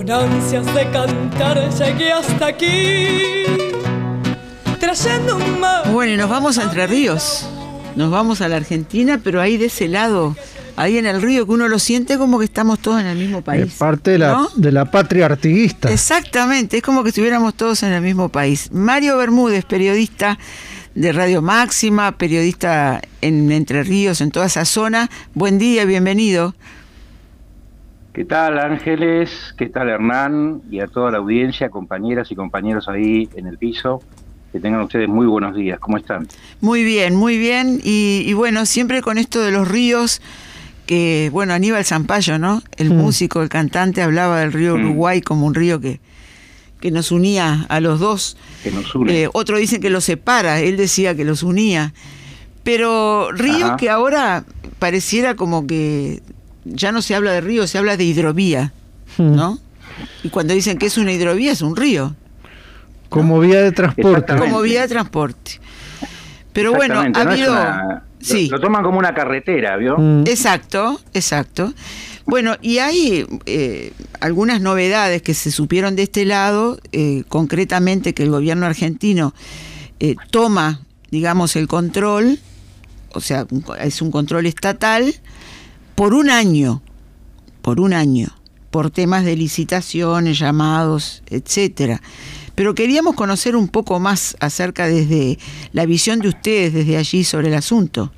Con ansias de cantar llegué hasta aquí, trayendo un mar. Bueno, y nos vamos a Entre Ríos. Nos vamos a la Argentina, pero ahí de ese lado, ahí en el río, que uno lo siente como que estamos todos en el mismo país. Es parte de ¿no? de la patria artiguista. Exactamente, es como que estuviéramos todos en el mismo país. Mario Bermúdez, periodista de Radio Máxima, periodista en Entre Ríos, en toda esa zona. Buen día, bienvenido. ¿Qué tal, Ángeles? ¿Qué tal, Hernán? Y a toda la audiencia, compañeras y compañeros ahí en el piso. Que tengan ustedes muy buenos días. ¿Cómo están? Muy bien, muy bien. Y bueno, siempre con esto de los ríos, que, bueno, Aníbal Zampayo, ¿no? El músico, el cantante, hablaba del río Uruguay como un río que nos unía a los dos. Que nos une. Otro dicen que los separa, él decía que los unía. Pero ríos que ahora pareciera como que ya no se habla de río, se habla de hidrovía, ¿no? Y cuando dicen que es una hidrovía, es un río. Como vía de transporte. Como vía de transporte. Pero bueno, ha habido... Sí. Lo toman como una carretera, ¿vio? Exacto, exacto. Bueno, y hay algunas novedades que se supieron de este lado, concretamente que el gobierno argentino toma, digamos, el control, o sea, es un control estatal, por un año, por temas de licitaciones, llamados, etcétera. Pero queríamos conocer un poco más acerca desde la visión de ustedes desde allí sobre el asunto.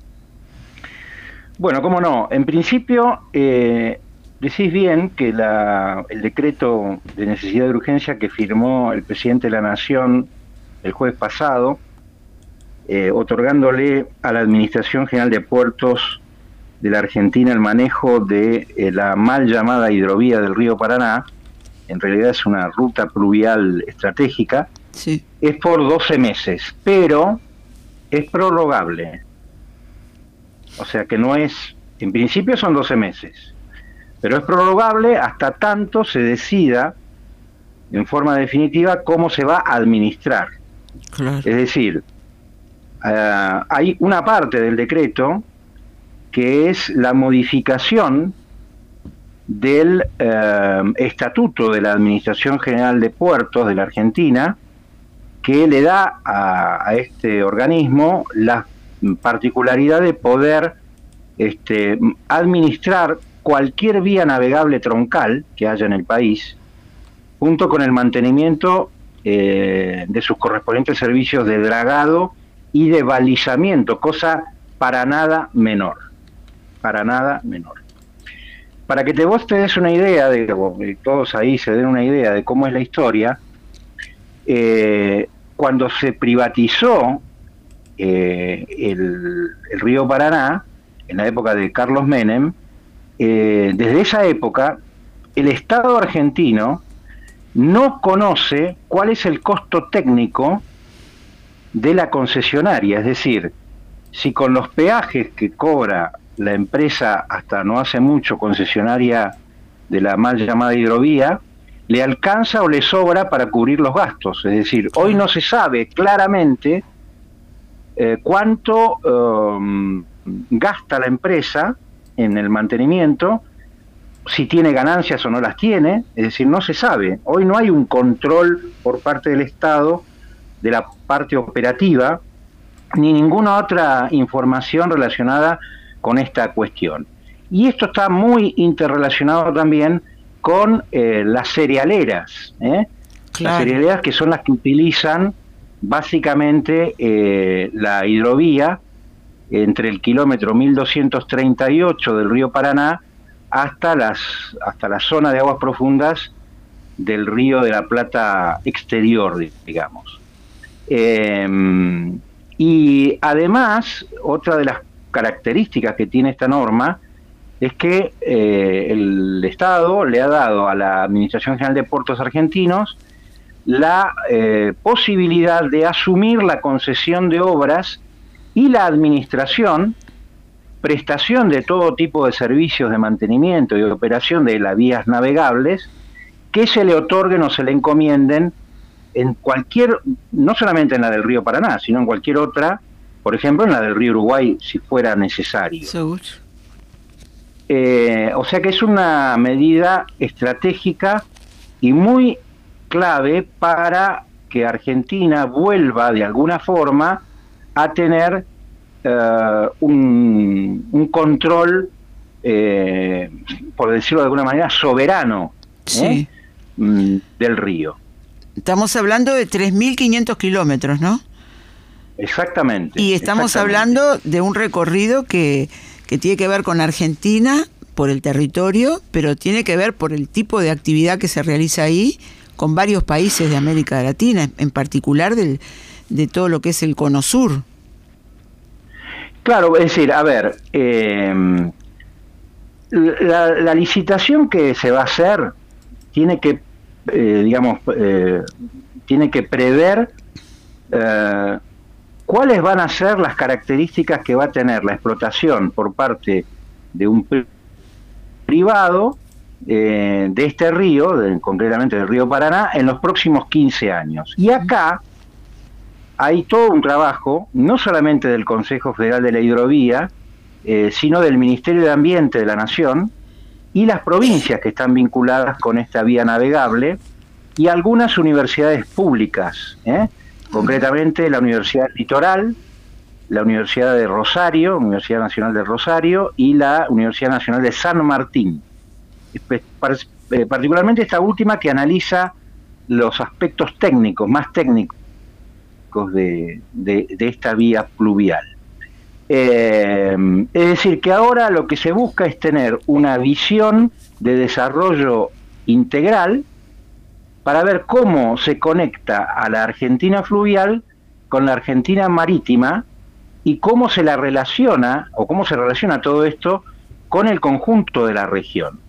Bueno, cómo no. En principio, decís bien que el decreto de necesidad de urgencia que firmó el presidente de la Nación el jueves pasado, otorgándole a la Administración General de Puertos de la Argentina el manejo de la mal llamada hidrovía del río Paraná, en realidad es una ruta pluvial estratégica, sí, es por 12 meses, pero es prorrogable. O sea que no es, en principio son 12 meses, pero es prorrogable hasta tanto se decida en forma definitiva cómo se va a administrar. Claro. Es decir, hay una parte del decreto que es la modificación del estatuto de la Administración General de Puertos de la Argentina, que le da a este organismo la particularidad de poder administrar cualquier vía navegable troncal que haya en el país, junto con el mantenimiento de sus correspondientes servicios de dragado y de balizamiento, cosa para nada menor. Para nada menor. Para que vos te des una idea, todos ahí se den una idea de cómo es la historia, cuando se privatizó el río Paraná, en la época de Carlos Menem, desde esa época, el Estado argentino no conoce cuál es el costo técnico de la concesionaria, es decir, si con los peajes que cobra la empresa hasta no hace mucho concesionaria de la mal llamada hidrovía, le alcanza o le sobra para cubrir los gastos. Es decir, hoy no se sabe claramente cuánto gasta la empresa en el mantenimiento, si tiene ganancias o no las tiene, es decir, no se sabe. Hoy no hay un control por parte del Estado de la parte operativa, ni ninguna otra información relacionada con esta cuestión. Y esto está muy interrelacionado también con las cerealeras, Claro. Las cerealeras que son las que utilizan básicamente la hidrovía entre el kilómetro 1238 del río Paraná hasta la zona de aguas profundas del río de la Plata exterior, digamos. Y además, otra de las características que tiene esta norma es que el Estado le ha dado a la Administración General de Puertos Argentinos la posibilidad de asumir la concesión de obras y la administración, prestación de todo tipo de servicios de mantenimiento y operación de las vías navegables que se le otorguen o se le encomienden en cualquier, no solamente en la del río Paraná, sino en cualquier otra, por ejemplo en la del río Uruguay si fuera necesario. Seguro. O sea que es una medida estratégica y muy clave para que Argentina vuelva de alguna forma a tener un control, por decirlo de alguna manera, soberano del río. Estamos hablando de 3.500 kilómetros, ¿no? Exactamente. Y estamos hablando de un recorrido que tiene que ver con Argentina por el territorio, pero tiene que ver por el tipo de actividad que se realiza ahí con varios países de América Latina, en particular de todo lo que es el Cono Sur. Claro, es decir, a ver, la licitación que se va a hacer tiene que, tiene que prever cuáles van a ser las características que va a tener la explotación por parte de un privado de este río, concretamente del río Paraná, en los próximos 15 años. Y acá hay todo un trabajo, no solamente del Consejo Federal de la Hidrovía, sino del Ministerio de Ambiente de la Nación y las provincias que están vinculadas con esta vía navegable y algunas universidades públicas, concretamente la Universidad Litoral, la Universidad de Rosario, Universidad Nacional de Rosario y la Universidad Nacional de San Martín. Particularmente esta última que analiza los aspectos técnicos, más técnicos de esta vía pluvial. Es decir, que ahora lo que se busca es tener una visión de desarrollo integral para ver cómo se conecta a la Argentina fluvial con la Argentina marítima y cómo se la relaciona, o cómo se relaciona todo esto con el conjunto de la región.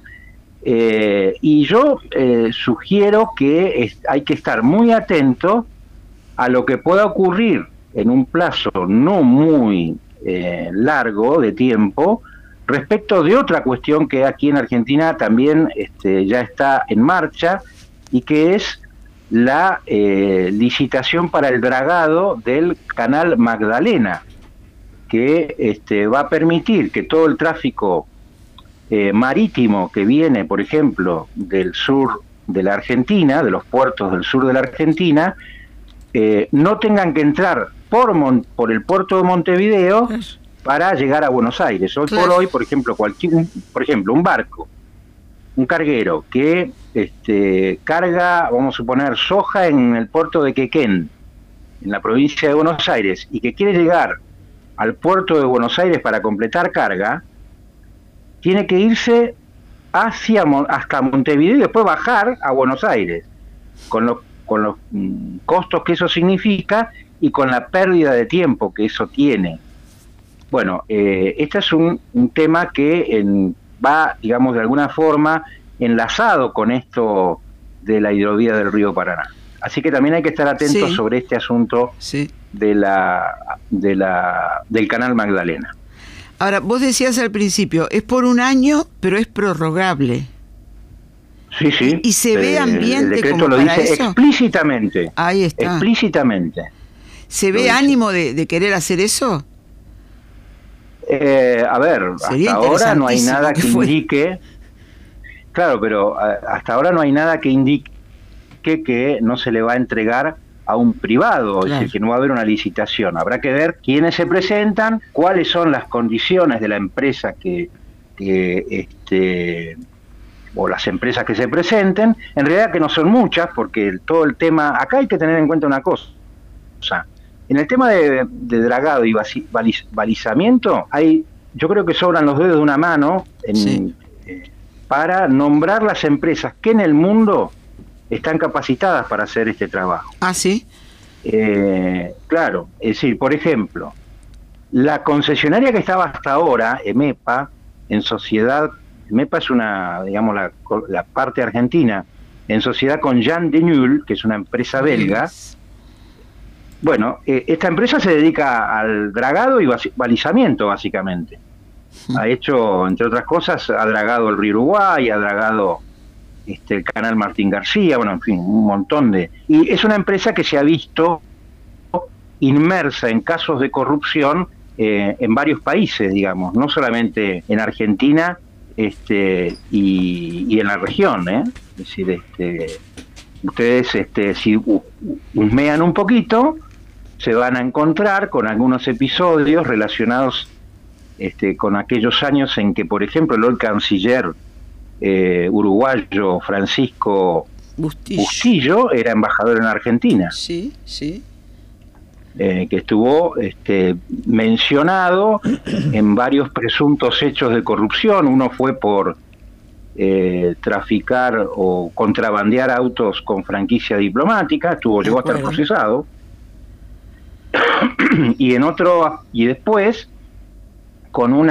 Y yo sugiero que hay que estar muy atento a lo que pueda ocurrir en un plazo no muy largo de tiempo respecto de otra cuestión que aquí en Argentina también ya está en marcha y que es la licitación para el dragado del canal Magdalena, que va a permitir que todo el tráfico marítimo que viene, por ejemplo, del sur de la Argentina, de los puertos del sur de la Argentina, no tengan que entrar por el puerto de Montevideo para llegar a Buenos Aires. Hoy por hoy, por ejemplo, un barco, un carguero que carga, vamos a suponer, soja en el puerto de Quequén, en la provincia de Buenos Aires, y que quiere llegar al puerto de Buenos Aires para completar carga, tiene que irse hasta Montevideo y después bajar a Buenos Aires, con los costos que eso significa y con la pérdida de tiempo que eso tiene. Bueno, este es un tema que va, digamos, de alguna forma enlazado con esto de la hidrovía del río Paraná. Así que también hay que estar atentos sobre este asunto del canal Magdalena. Ahora, vos decías al principio, es por un año, pero es prorrogable. Sí, sí. ¿Y se ve ambiente el decreto como lo para dice eso? Explícitamente. Ahí está. Explícitamente. ¿Se ve ánimo de querer hacer eso? A ver, Sería hasta ahora no hay nada que fue. indique... Claro, pero hasta ahora no hay nada que indique que no se le va a entregar a un privado, es decir, que no va a haber una licitación. Habrá que ver quiénes se presentan, cuáles son las condiciones de la empresa o las empresas que se presenten. En realidad que no son muchas, porque todo el tema... Acá hay que tener en cuenta una cosa. En el tema de dragado y balizamiento, yo creo que sobran los dedos de una mano para nombrar las empresas que en el mundo están capacitadas para hacer este trabajo. Ah, ¿sí? Claro, es decir, por ejemplo, la concesionaria que estaba hasta ahora, EMEPA, en sociedad, EMEPA es una, digamos, la parte argentina, en sociedad con Jan de Nul, que es una empresa belga. Bueno, esta empresa se dedica al dragado y balizamiento, básicamente. Ha hecho, entre otras cosas, ha dragado el río Uruguay, ha dragado el canal Martín García, bueno, en fin, un montón de... Y es una empresa que se ha visto inmersa en casos de corrupción en varios países, digamos, no solamente en Argentina, y en la región, ¿eh? Es decir, ustedes si husmean un poquito, se van a encontrar con algunos episodios relacionados con aquellos años en que, por ejemplo, el hoy canciller uruguayo Francisco Bustillo era embajador en Argentina. Sí, sí. Que estuvo mencionado en varios presuntos hechos de corrupción. Uno fue por traficar o contrabandear autos con franquicia diplomática, llegó a estar procesado. Y después, con un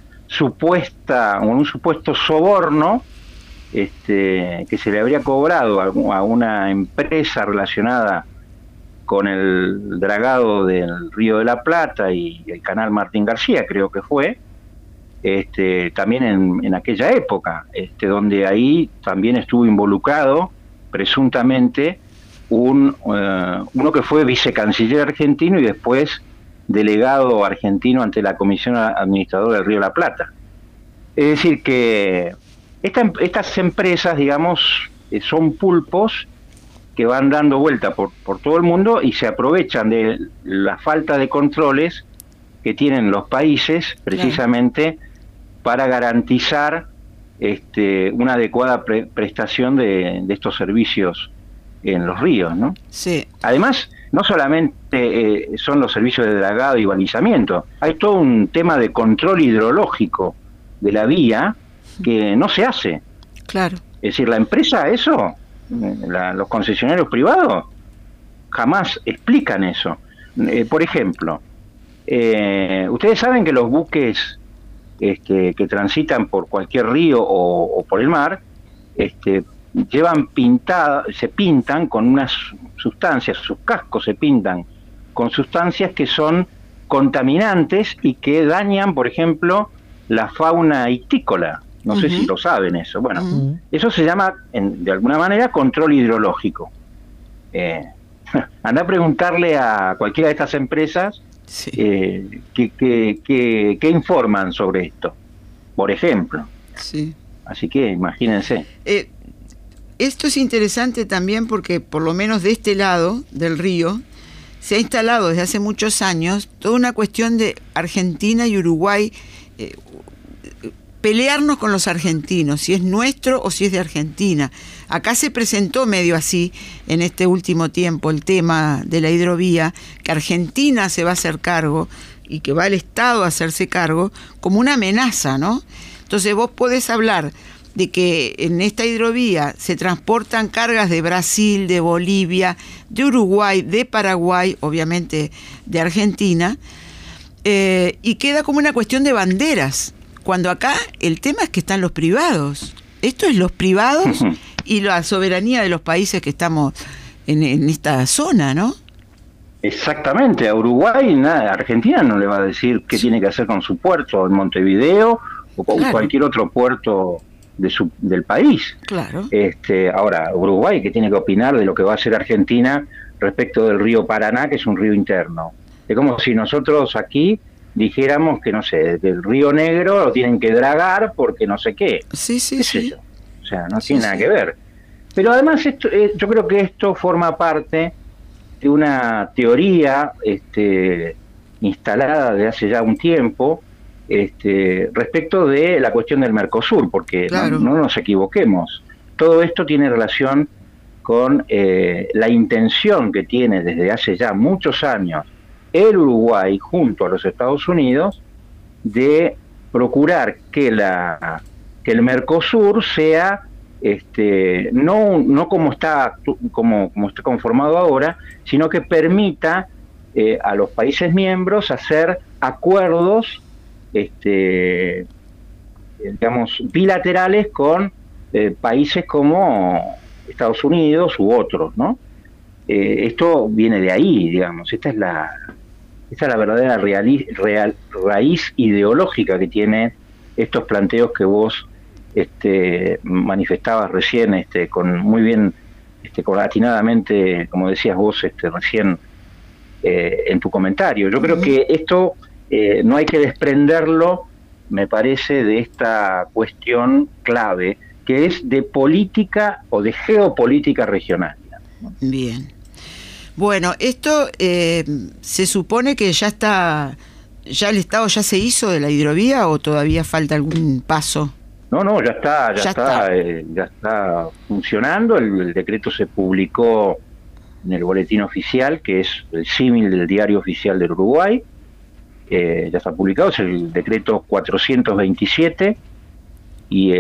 supuesto soborno que se le habría cobrado a una empresa relacionada con el dragado del Río de la Plata y el canal Martín García, creo que fue, también en aquella época, donde ahí también estuvo involucrado presuntamente uno que fue vicecanciller argentino y después delegado argentino ante la Comisión Administradora del Río de la Plata. Es decir, que estas empresas, digamos, son pulpos que van dando vuelta por todo el mundo y se aprovechan de la falta de controles que tienen los países precisamente para garantizar una adecuada prestación de estos servicios en los ríos, ¿no? Sí. Además, no solamente son los servicios de dragado y balizamiento, hay todo un tema de control hidrológico de la vía que no se hace. Claro. Es decir, la empresa los concesionarios privados jamás explican eso. Por ejemplo, ustedes saben que los buques que transitan por cualquier río o por el mar se pintan con unas sustancias, sus cascos se pintan con sustancias que son contaminantes y que dañan, por ejemplo, la fauna ictícola. No sé si lo saben eso. Bueno, eso se llama, de alguna manera, control hidrológico. Anda a preguntarle a cualquiera de estas empresas qué informan sobre esto, por ejemplo. Sí. Así que imagínense. Esto es interesante también porque, por lo menos de este lado del río, se ha instalado desde hace muchos años toda una cuestión de Argentina y Uruguay, pelearnos con los argentinos, si es nuestro o si es de Argentina. Acá se presentó medio así en este último tiempo el tema de la hidrovía, que Argentina se va a hacer cargo y que va el Estado a hacerse cargo como una amenaza, ¿no? Entonces vos podés hablar de que en esta hidrovía se transportan cargas de Brasil, de Bolivia, de Uruguay, de Paraguay, obviamente de Argentina, y queda como una cuestión de banderas, cuando acá el tema es que están los privados. Esto es los privados y la soberanía de los países que estamos en esta zona, ¿no? Exactamente, a Uruguay, a Argentina no le va a decir qué tiene que hacer con su puerto en Montevideo o con cualquier otro puerto del país. Claro. Ahora, Uruguay, que tiene que opinar de lo que va a hacer Argentina respecto del río Paraná, que es un río interno. Es como si nosotros aquí dijéramos que, no sé, del Río Negro lo tienen que dragar porque no sé qué. Sí. O sea, no tiene nada que ver. Pero además yo creo que esto forma parte de una teoría instalada de hace ya un tiempo respecto de la cuestión del Mercosur, porque no nos equivoquemos. Todo esto tiene relación con la intención que tiene desde hace ya muchos años el Uruguay junto a los Estados Unidos de procurar que el Mercosur sea no como está conformado ahora, sino que permita a los países miembros hacer acuerdos digamos bilaterales con países como Estados Unidos u otros, ¿no? Esto viene de ahí, digamos. Esta es la verdadera raíz ideológica que tiene estos planteos que vos manifestabas recién, con muy bien, atinadamente, como decías vos recién en tu comentario. Yo creo que esto no hay que desprenderlo me parece, de esta cuestión clave, que es de política o de geopolítica regional. Bien. Bueno, esto se supone que ya está, ya el Estado ya se hizo de la hidrovía, o todavía falta algún paso. No, ya está funcionando. El decreto se publicó en el boletín oficial, que es el símil del Diario Oficial del Uruguay. Ya está publicado, es el decreto 427 y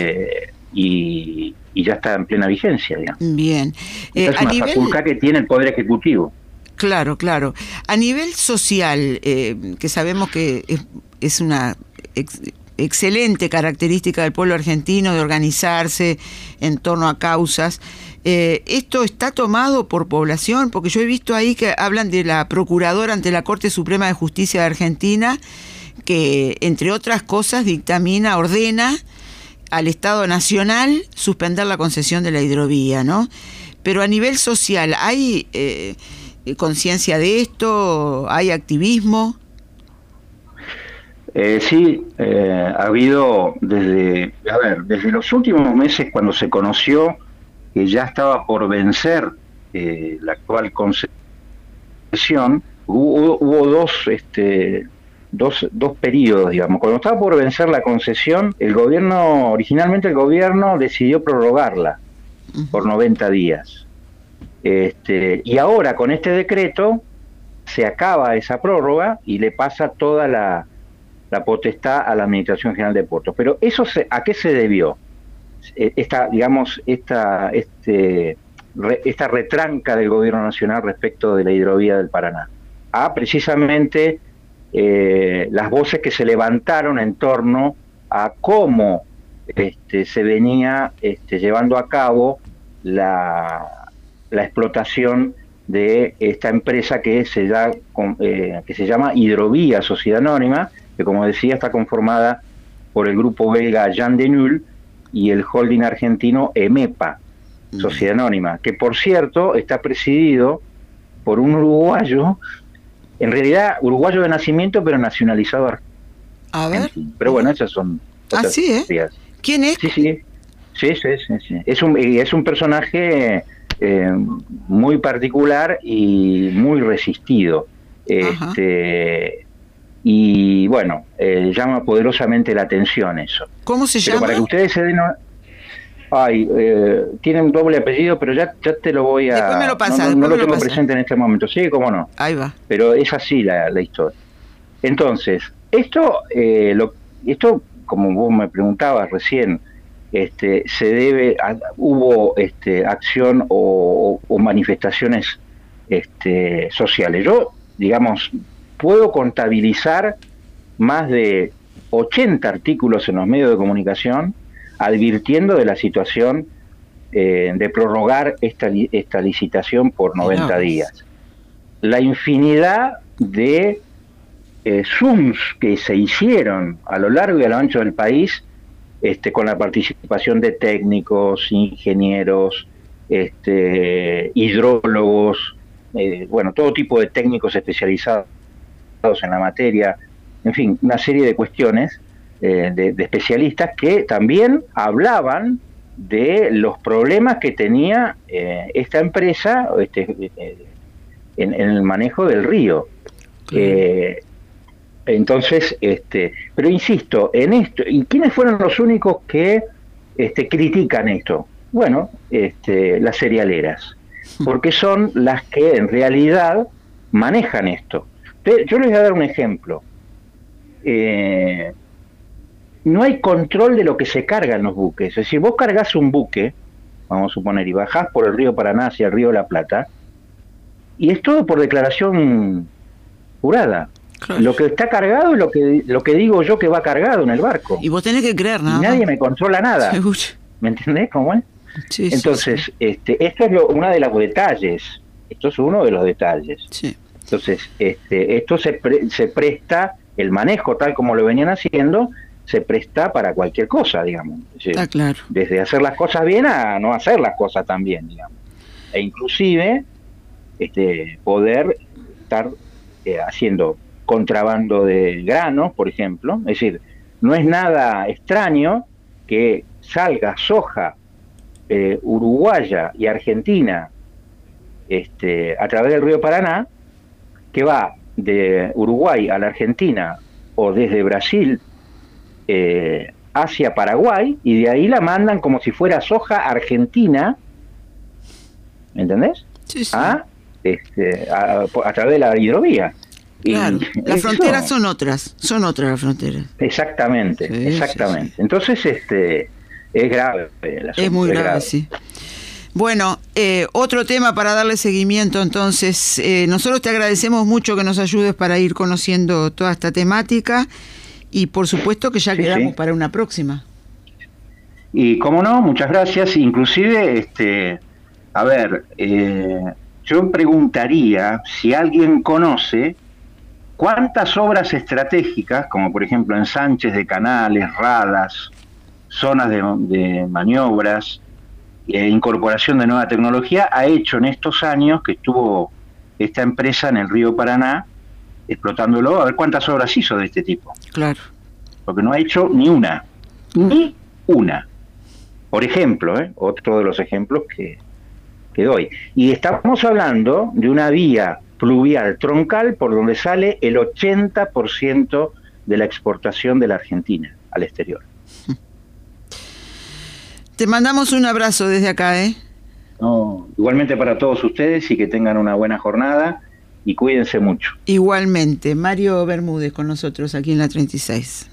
ya está en plena vigencia, digamos. Bien. Es una facultad que tiene el Poder Ejecutivo. Claro. A nivel social, que sabemos que es una excelente característica del pueblo argentino de organizarse en torno a causas, ¿esto está tomado por población? Porque yo he visto ahí que hablan de la procuradora ante la Corte Suprema de Justicia de Argentina, que entre otras cosas ordena al Estado Nacional suspender la concesión de la hidrovía, ¿no? Pero a nivel social, ¿hay conciencia de esto? ¿Hay activismo? Sí, ha habido desde los últimos meses, cuando se conoció que ya estaba por vencer la actual concesión, hubo dos periodos, digamos. Cuando estaba por vencer la concesión, originalmente el gobierno decidió prorrogarla por 90 días. Y ahora con este decreto se acaba esa prórroga y le pasa toda la potestad a la Administración General de Puertos. Pero eso ¿a qué se debió? Esta retranca del gobierno nacional respecto de la hidrovía del Paraná. Precisamente las voces que se levantaron en torno a cómo se venía llevando a cabo la explotación de esta empresa que se llama Hidrovía Sociedad Anónima, que, como decía, está conformada por el grupo belga Jan de Nul y el holding argentino EMEPA, Sociedad Anónima, que, por cierto, está presidido por un uruguayo, en realidad uruguayo de nacimiento, pero nacionalizado argentino. A ver. Pero bueno, esas son otras historias. ¿Quién es? Sí. Es un personaje muy particular y muy resistido. Y bueno, llama poderosamente la atención eso. ¿Cómo se llama? Para que ustedes se den... tiene un doble apellido, pero ya te lo voy a... Después me lo pasa, no lo tengo presente en este momento. Sí, cómo no. Ahí va. Pero es así la historia. Entonces, esto, como vos me preguntabas recién, se debe hubo acción o manifestaciones sociales. Yo, digamos, puedo contabilizar más de 80 artículos en los medios de comunicación advirtiendo de la situación de prorrogar esta licitación por 90 días. La infinidad de Zooms que se hicieron a lo largo y a lo ancho del país, con la participación de técnicos, ingenieros, hidrólogos, todo tipo de técnicos especializados en la materia, en fin, una serie de cuestiones de especialistas que también hablaban de los problemas que tenía esta empresa en el manejo del río. Entonces, pero insisto en esto, ¿y quiénes fueron los únicos que critican esto? Bueno, las cerealeras, porque son las que en realidad manejan esto. Yo les voy a dar un ejemplo. No hay control de lo que se carga en los buques. Es decir, vos cargas un buque, vamos a suponer, y bajás por el río Paraná hacia el río de la Plata, y es todo por declaración jurada. Claro. Lo que está cargado es lo que digo yo que va cargado en el barco. Y vos tenés que creer, nada. Y nadie me controla nada. Seguro. ¿Me entendés cómo es? Sí, entonces, sí. Esto es uno de los detalles. Esto es uno de los detalles. Sí. Entonces, esto se presta, el manejo tal como lo venían haciendo, se presta para cualquier cosa, digamos. Está claro. Desde hacer las cosas bien a no hacer las cosas tan bien, digamos. E inclusive, poder estar haciendo contrabando de granos, por ejemplo. Es decir, no es nada extraño que salga soja uruguaya y argentina a través del río Paraná, que va de Uruguay a la Argentina o desde Brasil hacia Paraguay, y de ahí la mandan como si fuera soja argentina, ¿me entendés? Sí, sí. A través de la hidrovía. Claro, Y las eso, fronteras son otras las fronteras. Exactamente, Sí, exactamente. sí, sí. Entonces, es grave el asunto, Es muy grave, sí. Bueno, otro tema para darle seguimiento, entonces, nosotros te agradecemos mucho que nos ayudes para ir conociendo toda esta temática, y por supuesto que ya Sí, quedamos sí. para una próxima. Y cómo no, muchas gracias. Inclusive, a ver, yo preguntaría si alguien conoce cuántas obras estratégicas, como por ejemplo ensanches de canales, radas, zonas de maniobras, incorporación de nueva tecnología, ha hecho en estos años que estuvo esta empresa en el río Paraná explotándolo, a ver cuántas obras hizo de este tipo. Claro. Porque no ha hecho ni una. Por ejemplo, otro de los ejemplos que doy. Y estamos hablando de una vía pluvial troncal por donde sale el 80% de la exportación de la Argentina al exterior. Te mandamos un abrazo desde acá, No, igualmente para todos ustedes, y que tengan una buena jornada y cuídense mucho. Igualmente, Mario Bermúdez con nosotros aquí en la 36.